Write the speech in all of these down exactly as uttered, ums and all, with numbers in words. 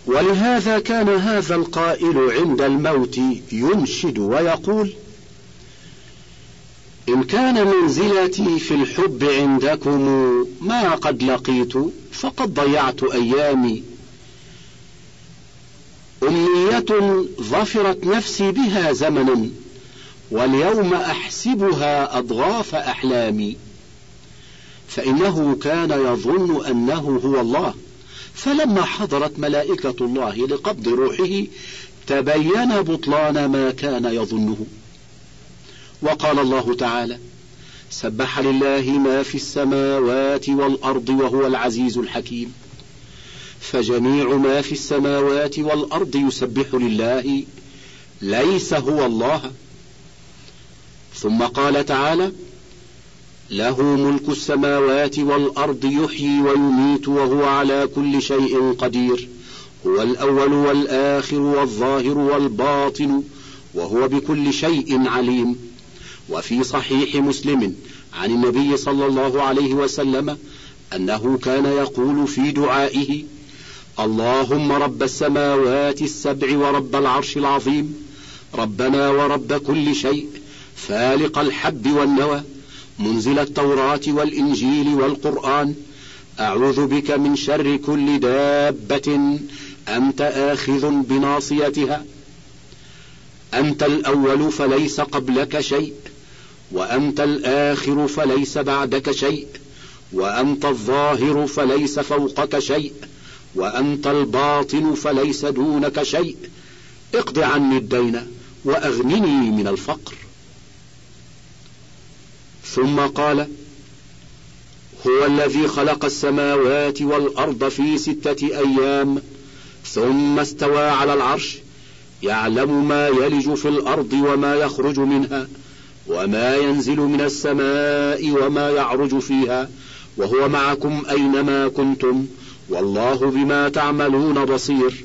ولهذا كان هذا القائل عند الموت ينشد ويقول: إن كان منزلتي في الحب عندكم ما قد لقيت فقد ضيعت أيامي، أمنية ظفرت نفسي بها زمنا واليوم أحسبها أضغاث أحلامي. فإنه كان يظن أنه هو الله، فلما حضرت ملائكة الله لقبض روحه تبين بطلان ما كان يظنه. وقال الله تعالى: سبح لله ما في السماوات والأرض وهو العزيز الحكيم. فجميع ما في السماوات والأرض يسبح لله، ليس هو الله. ثم قال تعالى: له ملك السماوات والأرض يحيي ويميت وهو على كل شيء قدير، هو الأول والآخر والظاهر والباطن وهو بكل شيء عليم. وفي صحيح مسلم عن النبي صلى الله عليه وسلم أنه كان يقول في دعائه: اللهم رب السماوات السبع ورب العرش العظيم، ربنا ورب كل شيء، فالق الحب والنوى، منزل التوراة والإنجيل والقرآن، أعوذ بك من شر كل دابة أنت آخذ بناصيتها، أنت الأول فليس قبلك شيء، وأنت الآخر فليس بعدك شيء، وأنت الظاهر فليس فوقك شيء، وأنت الباطن فليس دونك شيء، اقض عني الدين وأغنني من الفقر. ثم قال: هو الذي خلق السماوات والأرض في ستة أيام ثم استوى على العرش، يعلم ما يلج في الأرض وما يخرج منها وما ينزل من السماء وما يعرج فيها، وهو معكم أينما كنتم والله بما تعملون بصير.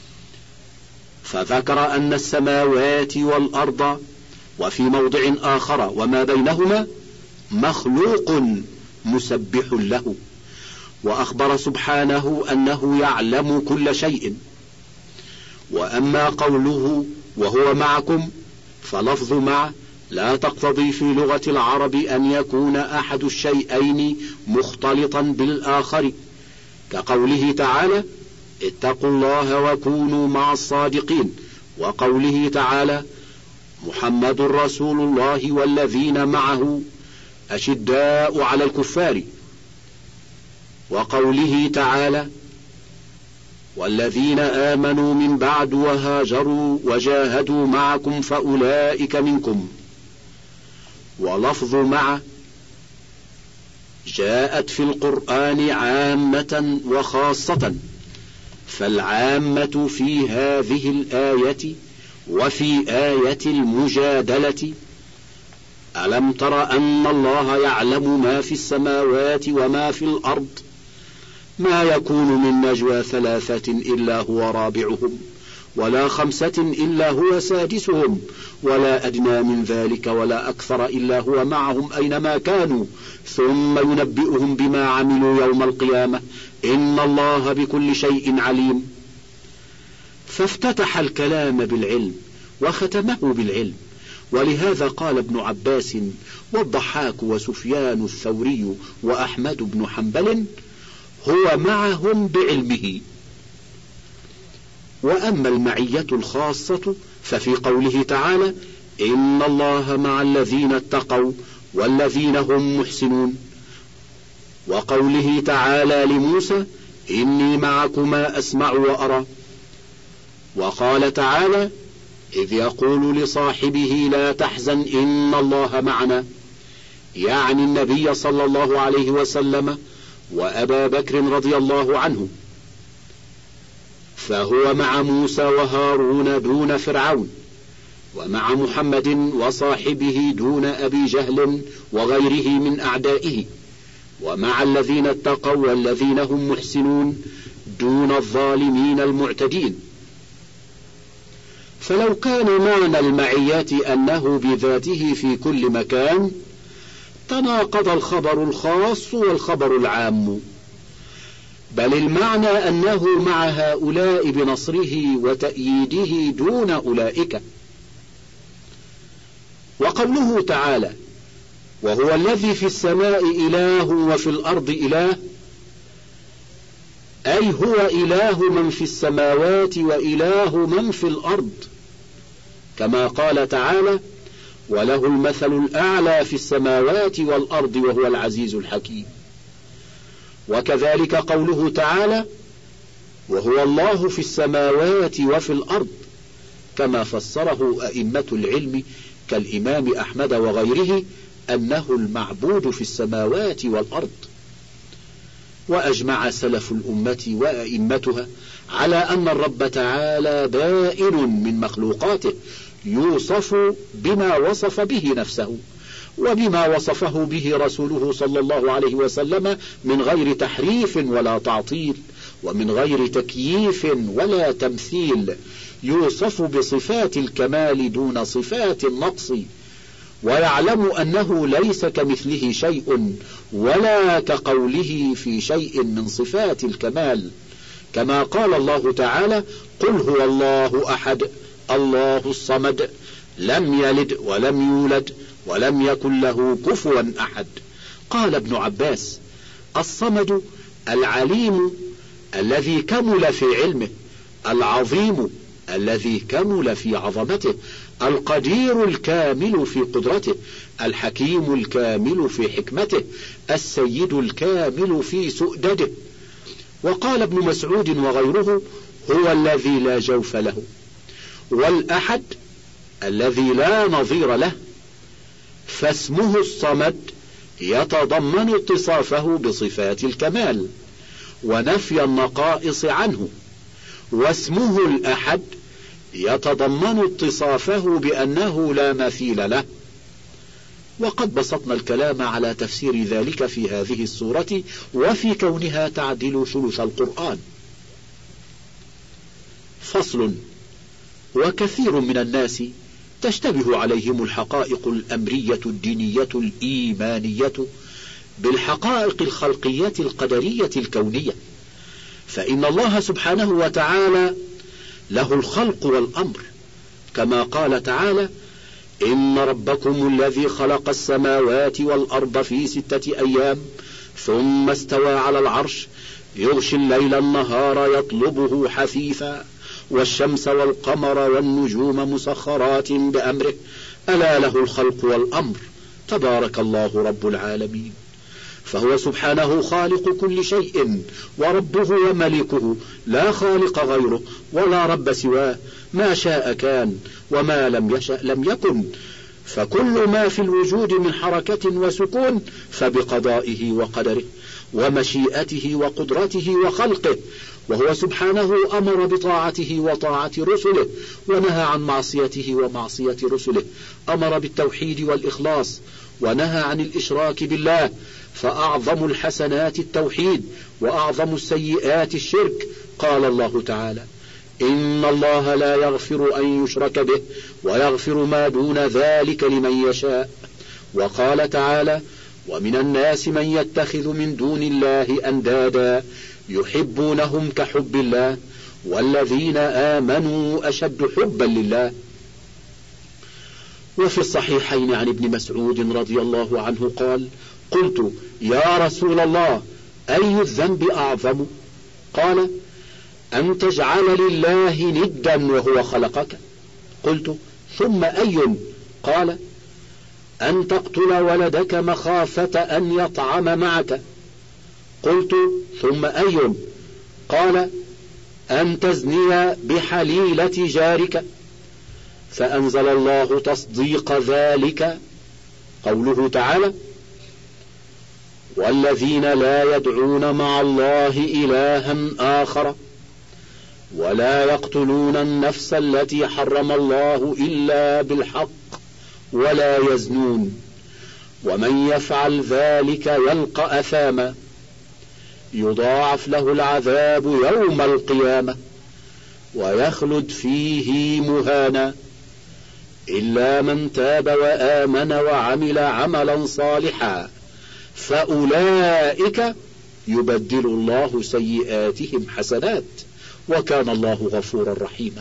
فذكر أن السماوات والأرض وفي موضع آخر وما بينهما مخلوق مسبح له، وأخبر سبحانه أنه يعلم كل شيء. وأما قوله وهو معكم فلفظ مع لا تقتضي في لغة العرب أن يكون أحد الشيئين مختلطا بالآخر، كقوله تعالى: اتقوا الله وكونوا مع الصادقين، وقوله تعالى: محمد رسول الله والذين معه أشداء على الكفار، وقوله تعالى: والذين آمنوا من بعد وهاجروا وجاهدوا معكم فأولئك منكم. ولفظ مع جاءت في القرآن عامة وخاصة، فالعامة في هذه الآية وفي آية المجادلة: ألم تر أن الله يعلم ما في السماوات وما في الأرض، ما يكون من نجوى ثلاثة إلا هو رابعهم ولا خمسة إلا هو سادسهم ولا أدنى من ذلك ولا أكثر إلا هو معهم أينما كانوا ثم ينبئهم بما عملوا يوم القيامة إن الله بكل شيء عليم. فافتتح الكلام بالعلم وختمه بالعلم. ولهذا قال ابن عباس والضحاك وسفيان الثوري وأحمد بن حنبل: هو معهم بعلمه. وأما المعية الخاصة ففي قوله تعالى: إن الله مع الذين اتقوا والذين هم محسنون، وقوله تعالى لموسى: إني معكما أسمع وأرى، وقال تعالى: إذ يقول لصاحبه لا تحزن إن الله معنا، يعني النبي صلى الله عليه وسلم وأبا بكر رضي الله عنه، فهو مع موسى وهارون دون فرعون، ومع محمد وصاحبه دون أبي جهل وغيره من أعدائه، ومع الذين اتقوا والذين هم محسنون دون الظالمين المعتدين. فلو كان معنى المعية أنه بذاته في كل مكان تناقض الخبر الخاص والخبر العام، بل المعنى أنه مع هؤلاء بنصره وتأييده دون أولئك. وقوله تعالى: وهو الذي في السماء إله وفي الأرض إله، أي هو إله من في السماوات وإله من في الأرض، كما قال تعالى: وله المثل الأعلى في السماوات والأرض وهو العزيز الحكيم. وكذلك قوله تعالى: وهو الله في السماوات وفي الأرض، كما فسره أئمة العلم كالإمام أحمد وغيره أنه المعبود في السماوات والأرض. وأجمع سلف الأمة وأئمتها على أن الرب تعالى بائن من مخلوقاته، يوصف بما وصف به نفسه وبما وصفه به رسوله صلى الله عليه وسلم من غير تحريف ولا تعطيل، ومن غير تكييف ولا تمثيل، يوصف بصفات الكمال دون صفات النقص، ويعلم أنه ليس كمثله شيء ولا كقوله في شيء من صفات الكمال، كما قال الله تعالى: قل هو الله أحد الله الصمد لم يلد ولم يولد ولم يكن له كفوا أحد. قال ابن عباس: الصمد العليم الذي كمل في علمه، العظيم الذي كمل في عظمته، القدير الكامل في قدرته، الحكيم الكامل في حكمته، السيد الكامل في سؤدده. وقال ابن مسعود وغيره: هو الذي لا جوف له. والأحد الذي لا نظير له. فاسمه الصمد يتضمن اتصافه بصفات الكمال ونفي النقائص عنه، واسمه الأحد يتضمن اتصافه بأنه لا مثيل له. وقد بسطنا الكلام على تفسير ذلك في هذه السورة وفي كونها تعدل ثلث القرآن. فصل: وكثير من الناس تشتبه عليهم الحقائق الأمرية الدينية الإيمانية بالحقائق الخلقية القدرية الكونية، فإن الله سبحانه وتعالى له الخلق والأمر، كما قال تعالى: إن ربكم الذي خلق السماوات والأرض في ستة أيام ثم استوى على العرش يغشي الليل النهار يطلبه حثيثا والشمس والقمر والنجوم مسخرات بأمره ألا له الخلق والأمر تبارك الله رب العالمين. فهو سبحانه خالق كل شيء وربه وملكه، لا خالق غيره ولا رب سواه، ما شاء كان وما لم يشأ لم يكن، فكل ما في الوجود من حركة وسكون فبقضائه وقدره ومشيئته وقدرته وخلقه. وهو سبحانه أمر بطاعته وطاعة رسله، ونهى عن معصيته ومعصية رسله، أمر بالتوحيد والإخلاص ونهى عن الإشراك بالله، فأعظم الحسنات التوحيد وأعظم السيئات الشرك. قال الله تعالى: إن الله لا يغفر أن يشرك به ويغفر ما دون ذلك لمن يشاء. وقال تعالى: ومن الناس من يتخذ من دون الله أندادا يحبونهم كحب الله والذين آمنوا أشد حبا لله. وفي الصحيحين عن ابن مسعود رضي الله عنه قال: قلت: يا رسول الله، أي الذنب أعظم؟ قال: أن تجعل لله ندا وهو خلقك. قلت: ثم أي؟ قال: أن تقتل ولدك مخافة أن يطعم معك. قلت: ثم أي؟ قال: أن تزني بحليلة جارك. فأنزل الله تصديق ذلك قوله تعالى: والذين لا يدعون مع الله إلها آخر ولا يقتلون النفس التي حرم الله إلا بالحق ولا يزنون ومن يفعل ذلك يلقى أثاما يضاعف له العذاب يوم القيامة ويخلد فيه مهانا إلا من تاب وآمن وعمل عملا صالحا فأولئك يبدل الله سيئاتهم حسنات وكان الله غفورا رحيما.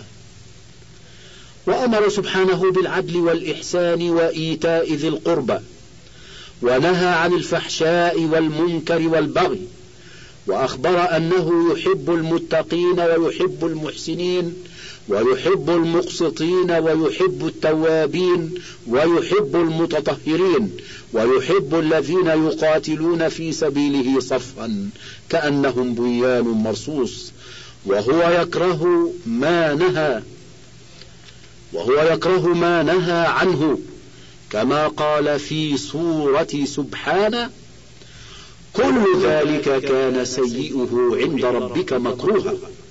وأمر سبحانه بالعدل والإحسان وإيتاء ذي القربى، ونهى عن الفحشاء والمنكر والبغي، وأخبر أنه يحب المتقين ويحب المحسنين ويحب المقسطين ويحب التوابين ويحب المتطهرين ويحب الذين يقاتلون في سبيله صفا كأنهم بنيان مرصوص، وهو يكره ما نهى وهو يكره ما نهى عنه، كما قال في سورة سبحانه: كل ذلك كان سيئه عند ربك مكروها.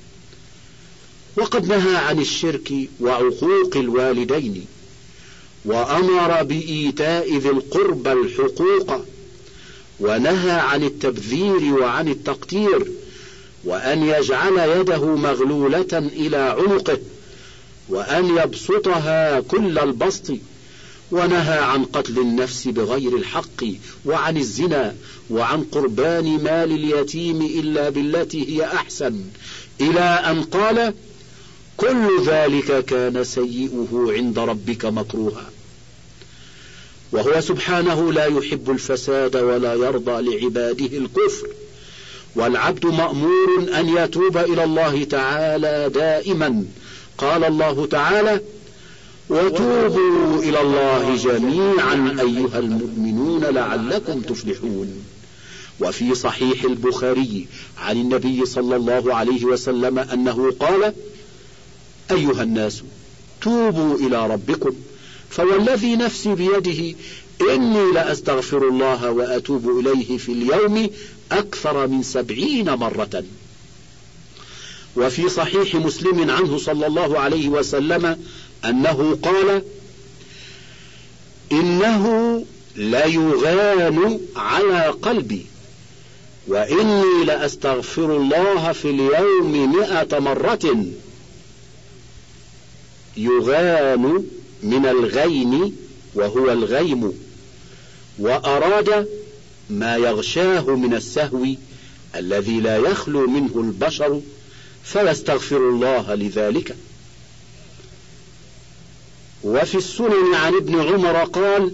وقد نهى عن الشرك وعقوق الوالدين، وأمر بإيتاء ذي القربى الحقوق، ونهى عن التبذير وعن التقتير، وأن يجعل يده مغلولة إلى عنقه، وأن يبسطها كل البسط، ونهى عن قتل النفس بغير الحق، وعن الزنا، وعن قربان مال اليتيم إلا بالتي هي أحسن، إلى أن قال: كل ذلك كان سيئه عند ربك مكروها. وهو سبحانه لا يحب الفساد ولا يرضى لعباده الكفر، والعبد مأمور أن يتوب إلى الله تعالى دائما. قال الله تعالى: وتوبوا إلى الله جميعا أيها المؤمنون لعلكم تفلحون. وفي صحيح البخاري عن النبي صلى الله عليه وسلم أنه قال: أيها الناس توبوا إلى ربكم، فوالذي نفسي بيده إني لأستغفر الله وأتوب إليه في اليوم أكثر من سبعين مرة. وفي صحيح مسلم عنه صلى الله عليه وسلم أنه قال: إنه ليغان على قلبي، وإني لأستغفر الله في اليوم مئة مرة. يغان من الغين وهو الغيم، وأراد ما يغشاه من السهو الذي لا يخلو منه البشر، فيستغفر الله لذلك. وفي السنن عن ابن عمر قال: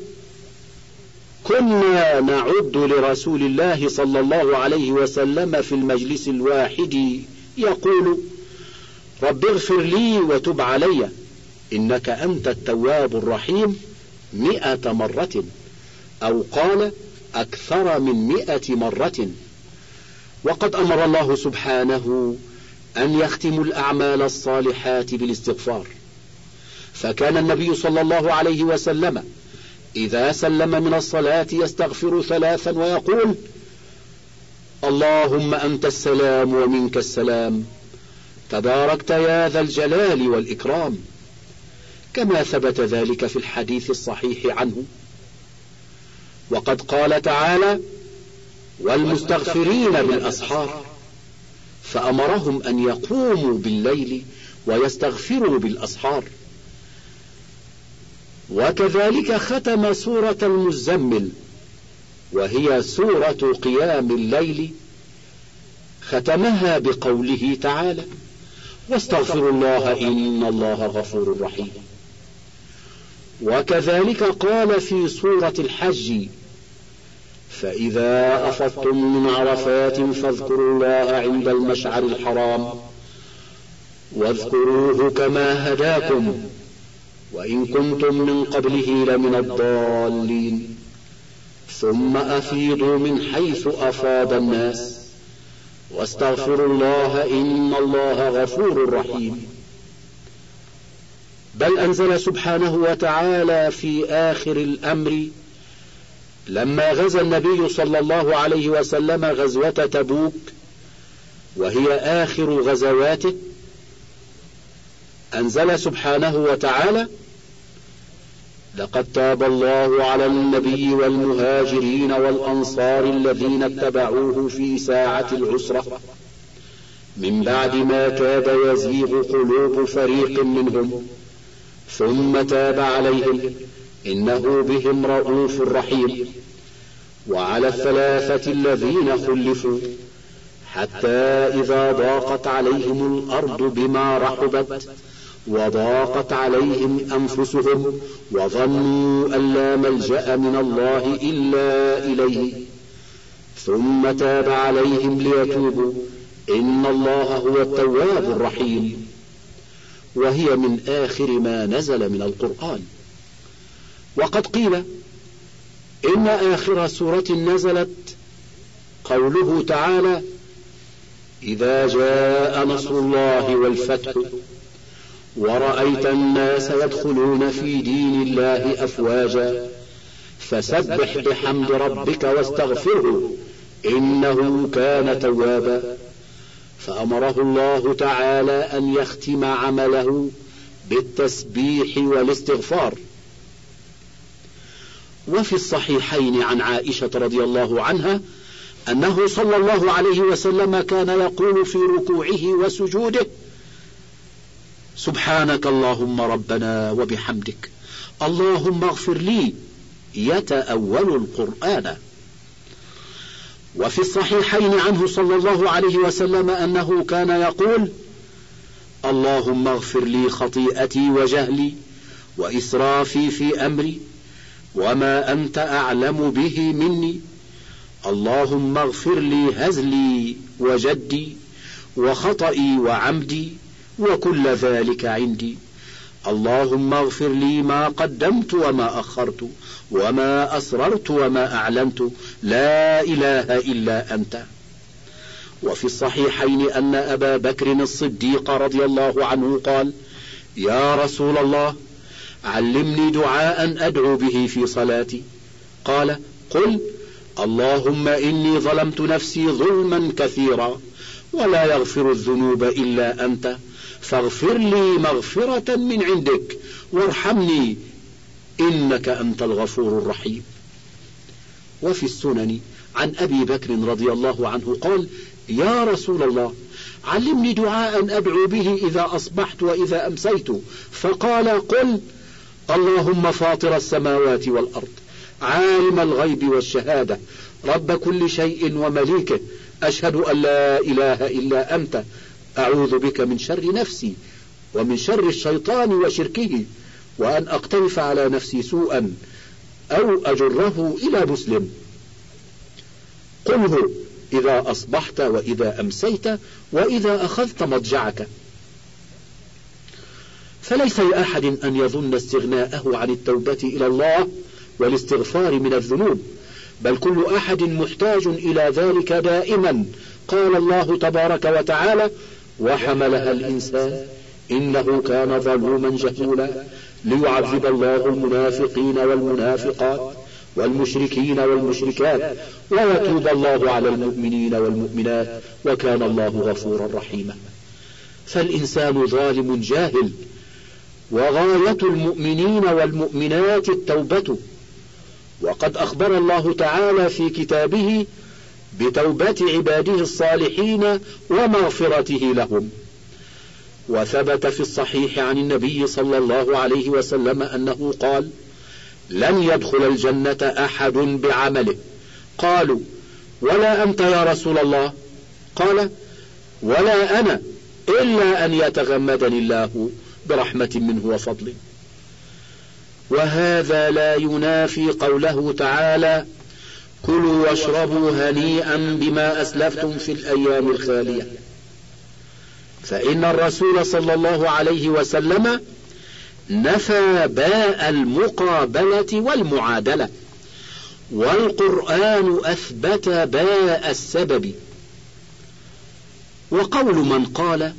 كنا نعد لرسول الله صلى الله عليه وسلم في المجلس الواحد يقول: رب اغفر لي وتب علي إنك أنت التواب الرحيم مئة مرة، أو قال أكثر من مئة مرة. وقد أمر الله سبحانه أن يختم الأعمال الصالحات بالاستغفار، فكان النبي صلى الله عليه وسلم إذا سلم من الصلاة يستغفر ثلاثا ويقول: اللهم أنت السلام ومنك السلام، تباركت يا ذا الجلال والإكرام، كما ثبت ذلك في الحديث الصحيح عنه. وقد قال تعالى: والمستغفرين بالأسحار، فأمرهم أن يقوموا بالليل ويستغفروا بالأسحار. وكذلك ختم سورة المزمل وهي سورة قيام الليل، ختمها بقوله تعالى: واستغفروا الله إن الله غفور رحيم. وكذلك قال في سورة الحج: فإذا أفضتم من عرفات فاذكروا الله عند المشعر الحرام واذكروه كما هداكم وإن كنتم من قبله لمن الضالين ثم أفيضوا من حيث أفاض الناس واستغفروا الله إن الله غفور رحيم. بل أنزل سبحانه وتعالى في آخر الأمر لما غزا النبي صلى الله عليه وسلم غزوة تبوك وهي آخر غزواته، أنزل سبحانه وتعالى: لقد تاب الله على النبي والمهاجرين والأنصار الذين اتبعوه في ساعة العسرة من بعد ما كاد يزيغ قلوب فريق منهم ثم تاب عليهم إنه بهم رؤوف رحيم. وعلى الثلاثة الذين خلفوا حتى إذا ضاقت عليهم الأرض بما رحبت وضاقت عليهم أنفسهم وظنوا أن لا ملجأ من الله إلا إليه ثم تاب عليهم ليتوبوا إن الله هو التواب الرحيم. وهي من آخر ما نزل من القرآن. وقد قيل إن آخر سورة نزلت قوله تعالى: إذا جاء نصر الله والفتح ورأيت الناس يدخلون في دين الله أفواجا فسبح بحمد ربك واستغفره إنه كان توابا. فأمره الله تعالى أن يختم عمله بالتسبيح والاستغفار. وفي الصحيحين عن عائشة رضي الله عنها أنه صلى الله عليه وسلم كان يقول في ركوعه وسجوده: سبحانك اللهم ربنا وبحمدك اللهم اغفر لي، يتأول القرآن. وفي الصحيحين عنه صلى الله عليه وسلم أنه كان يقول: اللهم اغفر لي خطيئتي وجهلي وإسرافي في أمري وما أنت أعلم به مني، اللهم اغفر لي هزلي وجدي وخطئي وعمدي وكل ذلك عندي، اللهم اغفر لي ما قدمت وما أخرت وما أسررت وما أعلنت، لا إله إلا أنت. وفي الصحيحين أن أبا بكر الصديق رضي الله عنه قال: يا رسول الله علمني دعاء أدعو به في صلاتي. قال: قل اللهم إني ظلمت نفسي ظلما كثيرا ولا يغفر الذنوب إلا أنت فاغفر لي مغفرة من عندك وارحمني إنك أنت الغفور الرحيم. وفي السنن عن أبي بكر رضي الله عنه قال: يا رسول الله علمني دعاء أدعو به إذا أصبحت وإذا أمسيت. فقال: قل اللهم فاطر السماوات والأرض عالم الغيب والشهادة رب كل شيء ومليكه أشهد أن لا إله إلا أنت أعوذ بك من شر نفسي ومن شر الشيطان وشركه وأن أقترف على نفسي سوءا أو أجره إلى مسلم. قله إذا أصبحت وإذا أمسيت وإذا أخذت مضجعك. فليس لأحد أن يظن استغناءه عن التوبة إلى الله والاستغفار من الذنوب، بل كل أحد محتاج إلى ذلك دائما. قال الله تبارك وتعالى: وحملها الإنسان إنه كان ظلوما جهولا ليعذب الله المنافقين والمنافقات والمشركين والمشركات ويتوب الله على المؤمنين والمؤمنات وكان الله غفورا رحيما. فالإنسان ظالم جاهل، وغاية المؤمنين والمؤمنات التوبة. وقد أخبر الله تعالى في كتابه بتوبة عباده الصالحين ومغفرته لهم. وثبت في الصحيح عن النبي صلى الله عليه وسلم أنه قال: لن يدخل الجنة أحد بعمله. قالوا: ولا أنت يا رسول الله؟ قال: ولا أنا إلا أن يتغمدني الله برحمة منه وفضله. وهذا لا ينافي قوله تعالى: كلوا واشربوا هنيئا بما أسلفتم في الأيام الخالية. فإن الرسول صلى الله عليه وسلم نفى باء المقابلة والمعادلة، والقرآن أثبت باء السبب. وقول من قال: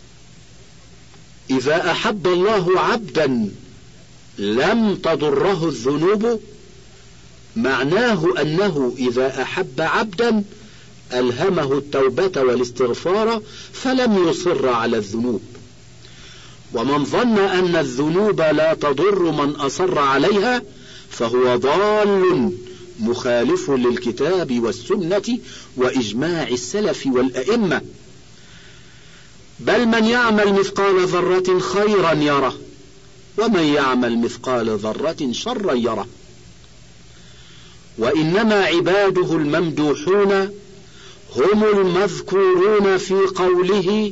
إذا أحب الله عبدا لم تضره الذنوب، معناه أنه إذا أحب عبدا ألهمه التوبة والاستغفار فلم يصر على الذنوب. ومن ظن أن الذنوب لا تضر من أصر عليها فهو ضال مخالف للكتاب والسنة وإجماع السلف والأئمة. بل من يعمل مثقال ذرة خيرا يره ومن يعمل مثقال ذرة شرا يره. وإنما عباده الممدوحون هم المذكورون في قوله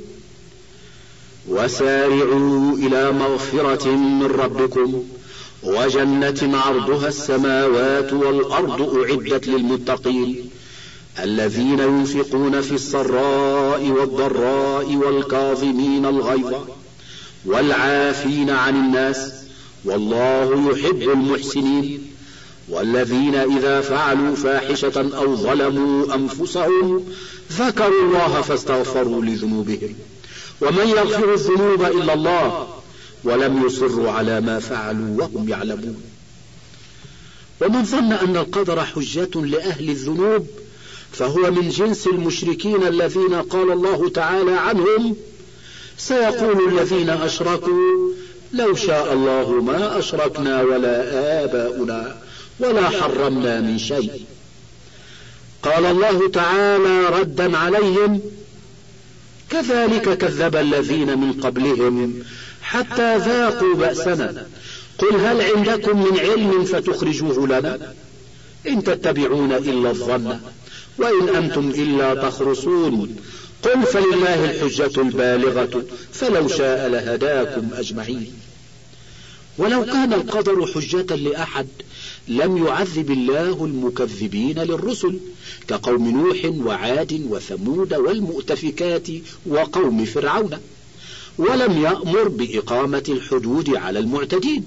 وسارعوا إلى مغفرة من ربكم وجنة عرضها السماوات والأرض أعدت للمتقين الذين ينفقون في السراء والضراء والكاظمين الغيظ والعافين عن الناس والله يحب المحسنين والذين إذا فعلوا فاحشة أو ظلموا أنفسهم ذكروا الله فاستغفروا لذنوبهم ومن يغفر الذنوب إلا الله ولم يصروا على ما فعلوا وهم يعلمون. ومن ظن أن القدر حجة لأهل الذنوب فهو من جنس المشركين الذين قال الله تعالى عنهم سيقول الذين أشركوا لو شاء الله ما أشركنا ولا آباؤنا ولا حرمنا من شيء. قال الله تعالى ردا عليهم كذلك كذب الذين من قبلهم حتى ذاقوا بأسنا قل هل عندكم من علم فتخرجوه لنا إن تتبعون إلا الظن وإن أنتم إلا تخرصون قل فلله الحجة البالغة فلو شاء لهداكم أجمعين. ولو كان القدر حجة لأحد لم يعذب الله المكذبين للرسل كقوم نوح وعاد وثمود والمؤتفكات وقوم فرعون ولم يأمر بإقامة الحدود على المعتدين.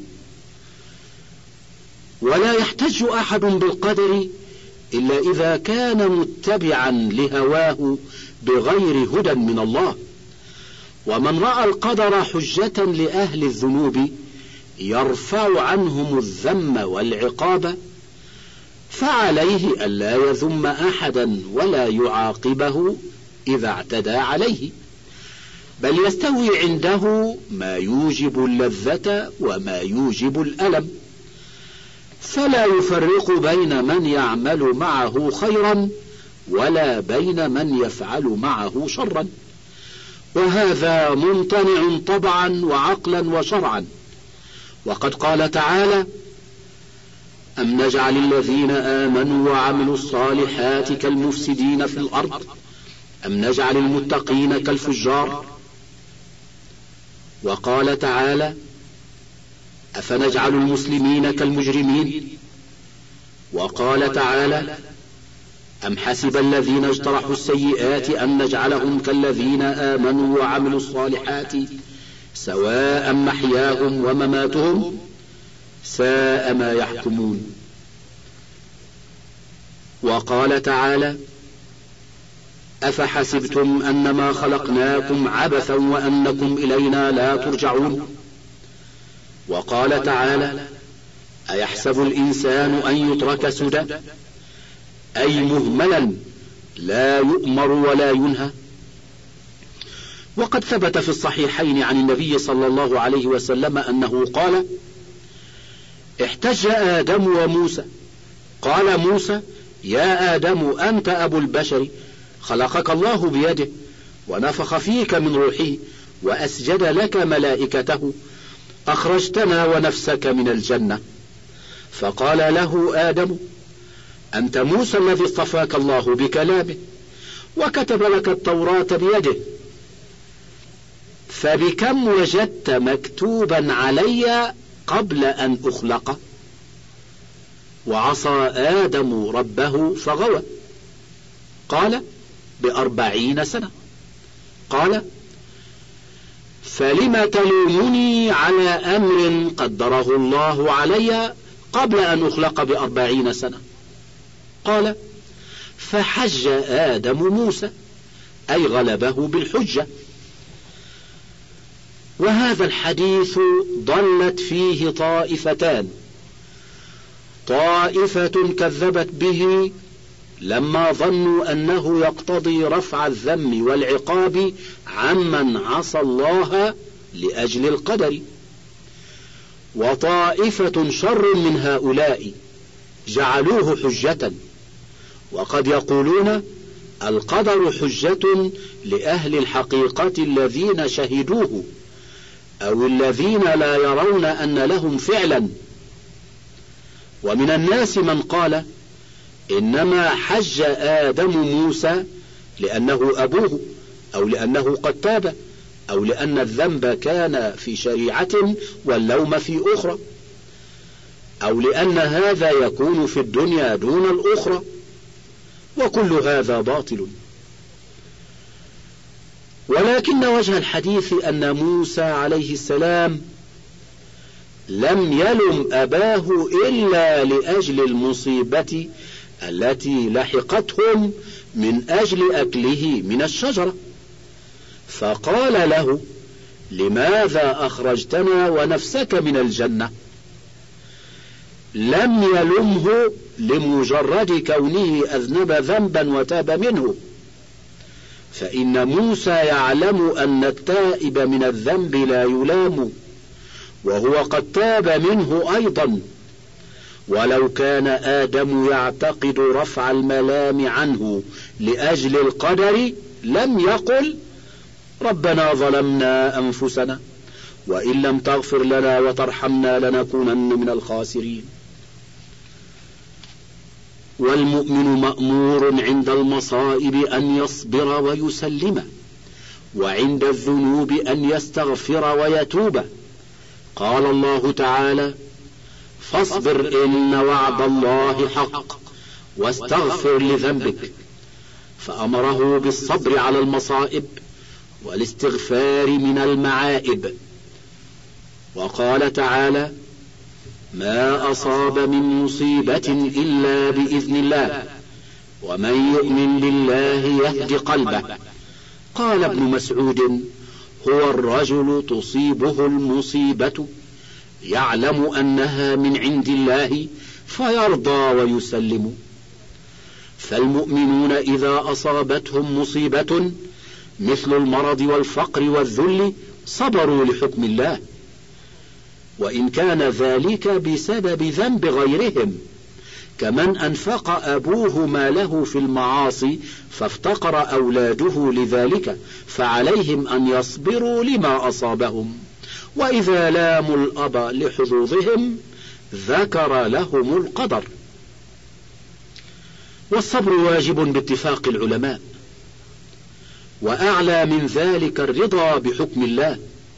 ولا يحتج أحد بالقدر إلا إذا كان متبعا لهواه بغير هدى من الله. ومن رأى القدر حجة لأهل الذنوب يرفع عنهم الذم والعقاب فعليه ألا يذم أحدا ولا يعاقبه إذا اعتدى عليه بل يستوي عنده ما يوجب اللذة وما يوجب الألم فلا يفرق بين من يعمل معه خيرا ولا بين من يفعل معه شرا. وهذا ممتنع طبعا وعقلا وشرعا. وقد قال تعالى أم نجعل الذين آمنوا وعملوا الصالحات كالمفسدين في الأرض أم نجعل المتقين كالفجار. وقال تعالى أفنجعل المسلمين كالمجرمين. وقال تعالى أم حسب الذين اجترحوا السيئات أن نجعلهم كالذين آمنوا وعملوا الصالحات سواء محياهم ومماتهم ساء ما يحكمون. وقال تعالى أفحسبتم أنما خلقناكم عبثا وأنكم إلينا لا ترجعون. وقال تعالى أيحسب الإنسان أن يترك سدى أي مهملا لا يؤمر ولا ينهى. وقد ثبت في الصحيحين عن النبي صلى الله عليه وسلم أنه قال احتج آدم وموسى قال موسى يا آدم أنت أبو البشر خلقك الله بيده ونفخ فيك من روحه وأسجد لك ملائكته أخرجتنا ونفسك من الجنة. فقال له آدم أنت موسى الذي اصطفاك الله بكلامه وكتب لك التوراة بيده فبكم وجدت مكتوبا علي قبل أن أخلق. وعصى آدم ربه فغوى. قال بأربعين سنة. قال فلم تلومني على أمر قدره الله علي قبل أن أخلق بأربعين سنة. قال فحج آدم موسى أي غلبه بالحجة. وهذا الحديث ضلت فيه طائفتان طائفة كذبت به لما ظنوا أنه يقتضي رفع الذم والعقاب عمن عصى الله لأجل القدر. وطائفة شر من هؤلاء جعلوه حجة وقد يقولون القدر حجة لأهل الحقيقة الذين شهدوه أو الذين لا يرون أن لهم فعلا. ومن الناس من قال إنما حج آدم موسى لأنه أبوه، أو لأنه قد تاب، أو لأن الذنب كان في شريعة واللوم في أخرى، أو لأن هذا يكون في الدنيا دون الأخرى، وكل هذا باطل. ولكن وجه الحديث أن موسى عليه السلام لم يلم أباه إلا لأجل المصيبة التي لحقتهم من أجل أكله من الشجرة، فقال له: لماذا أخرجتنا ونفسك من الجنة؟ لم يلمه لمجرد كونه أذنب ذنبا وتاب منه، فإن موسى يعلم أن التائب من الذنب لا يلام، وهو قد تاب منه أيضا. ولو كان آدم يعتقد رفع الملام عنه لأجل القدر لم يقل: ربنا ظلمنا أنفسنا وإن لم تغفر لنا وترحمنا لنكونن من الخاسرين. والمؤمن مأمور عند المصائب أن يصبر ويسلم، وعند الذنوب أن يستغفر ويتوب. قال الله تعالى: فاصبر إن وعد الله حق واستغفر لذنبك، فأمره بالصبر على المصائب والاستغفار من المعائب. وقال تعالى: ما أصاب من مصيبة إلا بإذن الله ومن يؤمن بالله يهد قلبه. قال ابن مسعود: هو الرجل تصيبه المصيبة يعلم أنها من عند الله فيرضى ويسلم. فالمؤمنون إذا أصابتهم مصيبة مثل المرض والفقر والذل صبروا لحكم الله، وإن كان ذلك بسبب ذنب غيرهم، كمن أنفق أبوه ماله في المعاصي فافتقر أولاده لذلك، فعليهم أن يصبروا لما أصابهم. وإذا لاموا الأب لحظوظهم ذكر لهم القدر. والصبر واجب باتفاق العلماء، وأعلى من ذلك الرضا بحكم الله.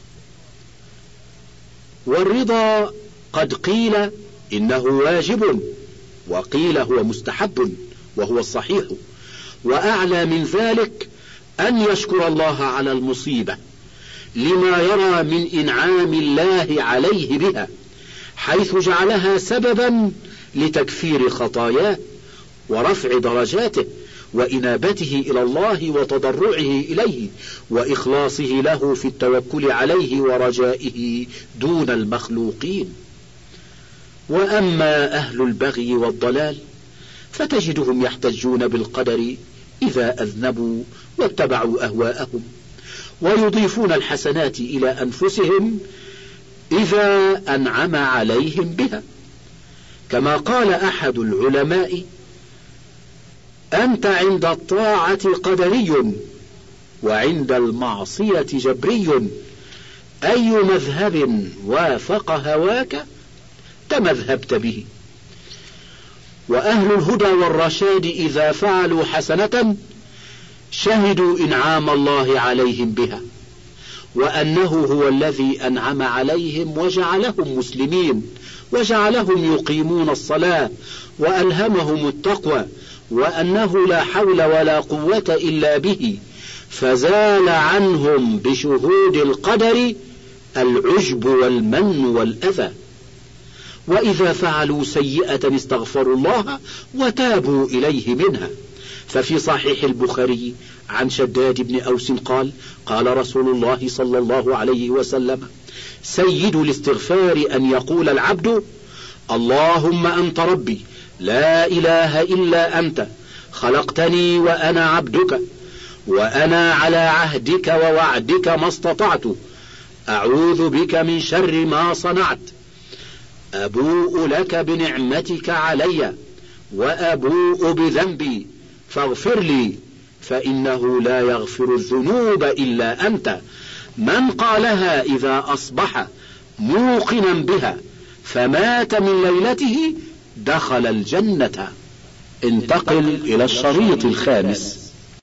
والرضا قد قيل إنه واجب، وقيل هو مستحب، وهو الصحيح. وأعلى من ذلك أن يشكر الله على المصيبة لما يرى من إنعام الله عليه بها، حيث جعلها سببا لتكفير خطاياه ورفع درجاته وإنابته إلى الله وتضرعه إليه وإخلاصه له في التوكل عليه ورجائه دون المخلوقين. وأما أهل البغي والضلال فتجدهم يحتجون بالقدر إذا أذنبوا واتبعوا أهواءهم، ويضيفون الحسنات إلى أنفسهم إذا أنعم عليهم بها. كما قال أحد العلماء: أنت عند الطاعة قدري وعند المعصية جبري، أي مذهب وافق هواك تمذهبت به. وأهل الهدى والرشاد إذا فعلوا حسنة شهدوا إنعام الله عليهم بها، وأنه هو الذي أنعم عليهم وجعلهم مسلمين، وجعلهم يقيمون الصلاة، وألهمهم التقوى، وأنه لا حول ولا قوة إلا به، فزال عنهم بشهود القدر العجب والمن والأذى. وإذا فعلوا سيئة استغفروا الله وتابوا إليه منها. ففي صحيح البخاري عن شداد بن أوس قال: قال رسول الله صلى الله عليه وسلم: سيد الاستغفار أن يقول العبد: اللهم أنت ربي لا إله إلا أنت، خلقتني وأنا عبدك، وأنا على عهدك ووعدك ما استطعت، أعوذ بك من شر ما صنعت، أبوء لك بنعمتك علي وأبوء بذنبي فاغفر لي فإنه لا يغفر الذنوب إلا أنت. من قالها إذا أصبح موقنا بها فمات من ليلته دخل الجنة. انتقل إلى الشريط الخامس.